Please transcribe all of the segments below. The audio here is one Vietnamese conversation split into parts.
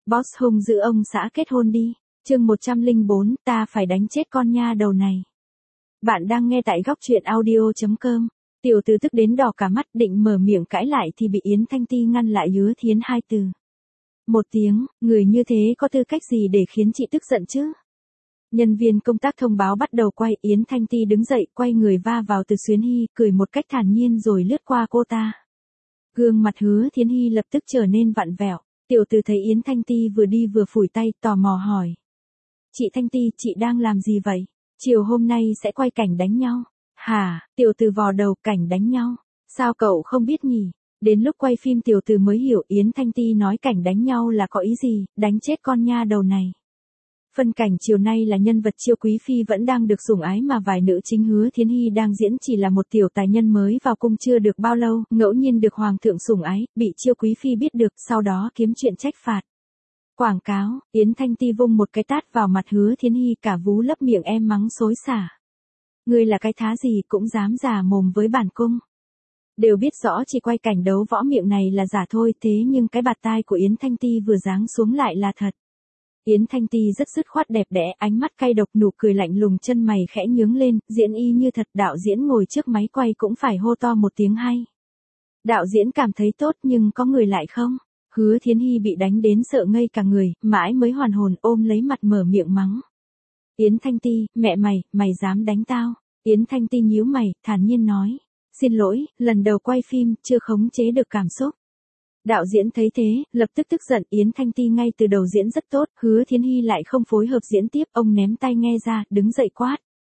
Boss hung dữ ông xã kết hôn đi. Chương 104, ta phải đánh chết con nha đầu này. Bạn đang nghe tại góc truyện audio.com. Tiểu Từ tức đến đỏ cả mắt, định mở miệng cãi lại thì bị Yến Thanh Ti ngăn lại. Hứa Thiến hai từ. Một tiếng, người như thế có tư cách gì để khiến chị tức giận chứ? Nhân viên công tác thông báo bắt đầu quay. Yến Thanh Ti đứng dậy, quay người va vào Từ Xuyến Hy, cười một cách thản nhiên rồi lướt qua cô ta. Gương mặt Hứa Thiến Hy lập tức trở nên vặn vẹo. Tiểu Từ thấy Yến Thanh Ti vừa đi vừa phủi tay, tò mò hỏi. Chị Thanh Ti, chị đang làm gì vậy? Chiều hôm nay sẽ quay cảnh đánh nhau. Hả? Tiểu Từ vò đầu, cảnh đánh nhau. Sao cậu không biết nhỉ? Đến lúc quay phim Tiểu Từ mới hiểu Yến Thanh Ti nói cảnh đánh nhau là có ý gì, đánh chết con nha đầu này. Phân cảnh chiều nay là nhân vật Chiêu Quý Phi vẫn đang được sủng ái mà vài nữ chính Hứa Thiến Hy đang diễn chỉ là một tiểu tài nhân mới vào cung chưa được bao lâu, ngẫu nhiên được hoàng thượng sủng ái, bị Chiêu Quý Phi biết được, sau đó kiếm chuyện trách phạt. Quảng cáo, Yến Thanh Ti vung một cái tát vào mặt Hứa Thiến Hy, cả vú lấp miệng em mắng xối xả. Ngươi là cái thá gì cũng dám già mồm với bản cung. Đều biết rõ chỉ quay cảnh đấu võ miệng này là giả thôi, thế nhưng cái bạt tai của Yến Thanh Ti vừa giáng xuống lại là thật. Yến Thanh Ti rất dứt khoát đẹp đẽ, ánh mắt cay độc, nụ cười lạnh lùng, chân mày khẽ nhướng lên, diễn y như thật. Đạo diễn ngồi trước máy quay cũng phải hô to một tiếng hay. Đạo diễn cảm thấy tốt nhưng có người lại không. Hứa Thiến Hy bị đánh đến sợ ngây cả người, mãi mới hoàn hồn, ôm lấy mặt mở miệng mắng. Yến Thanh Ti, mẹ mày dám đánh tao. Yến Thanh Ti nhíu mày, thản nhiên nói. Xin lỗi, lần đầu quay phim, chưa khống chế được cảm xúc. Đạo diễn thấy thế, lập tức tức giận. Yến Thanh Ti ngay từ đầu diễn rất tốt, Hứa Thiến Hy lại không phối hợp diễn tiếp, ông ném tay nghe ra, đứng dậy quát.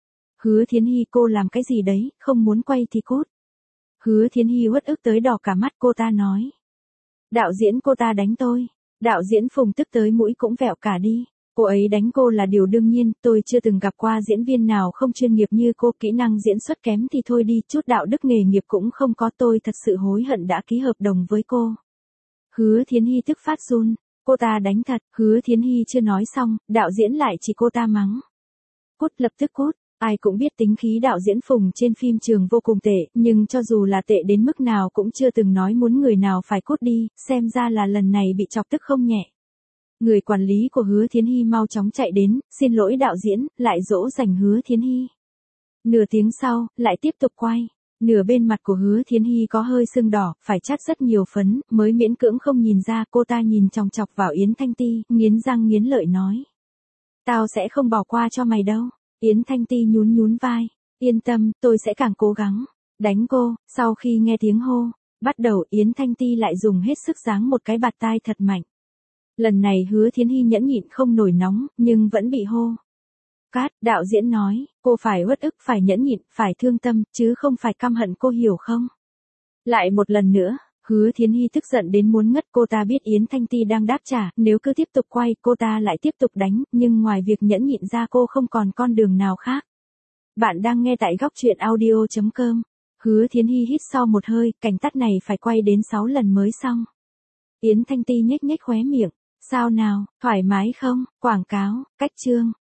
Hứa Thiến Hy, cô làm cái gì đấy, không muốn quay thì cút. Hứa Thiến Hy uất ức tới đỏ cả mắt, cô ta nói. Đạo diễn, cô ta đánh tôi. Đạo diễn Phùng tức tới mũi cũng vẹo cả đi. Cô ấy đánh cô là điều đương nhiên, tôi chưa từng gặp qua diễn viên nào không chuyên nghiệp như cô, kỹ năng diễn xuất kém thì thôi đi, chút đạo đức nghề nghiệp cũng không có, tôi thật sự hối hận đã ký hợp đồng với cô. Hứa Thiến Hy tức phát run, cô ta đánh thật. Hứa Thiến Hy chưa nói xong, đạo diễn lại chỉ cô ta mắng. Cút, lập tức cút. Ai cũng biết tính khí đạo diễn Phùng trên phim trường vô cùng tệ, nhưng cho dù là tệ đến mức nào cũng chưa từng nói muốn người nào phải cút đi, xem ra là lần này bị chọc tức không nhẹ. Người quản lý của Hứa Thiến Hy mau chóng chạy đến, xin lỗi đạo diễn, lại dỗ dành Hứa Thiến Hy. Nửa tiếng sau, lại tiếp tục quay. Nửa bên mặt của Hứa Thiến Hy có hơi sưng đỏ, phải chát rất nhiều phấn, mới miễn cưỡng không nhìn ra. Cô ta nhìn chòng chọc vào Yến Thanh Ti, nghiến răng nghiến lợi nói. Tao sẽ không bỏ qua cho mày đâu. Yến Thanh Ti nhún vai. Yên tâm, tôi sẽ càng cố gắng. Đánh cô. Sau khi nghe tiếng hô, bắt đầu Yến Thanh Ti lại dùng hết sức giáng một cái bạt tai thật mạnh. Lần này Hứa Thiến Hy nhẫn nhịn không nổi nóng, nhưng vẫn bị hô. Cát, đạo diễn nói, cô phải uất ức, phải nhẫn nhịn, phải thương tâm, chứ không phải căm hận, cô hiểu không? Lại một lần nữa, Hứa Thiến Hy tức giận đến muốn ngất. Cô ta biết Yến Thanh Ti đang đáp trả, nếu cứ tiếp tục quay, cô ta lại tiếp tục đánh, nhưng ngoài việc nhẫn nhịn ra cô không còn con đường nào khác. Bạn đang nghe tại góc truyện audio.com. Hứa Thiến Hy hít sau một hơi, cảnh tắt này phải quay đến 6 lần mới xong. Yến Thanh Ti nhếch nhếch khóe miệng. Sao nào, thoải mái không? Quảng cáo, cách chương.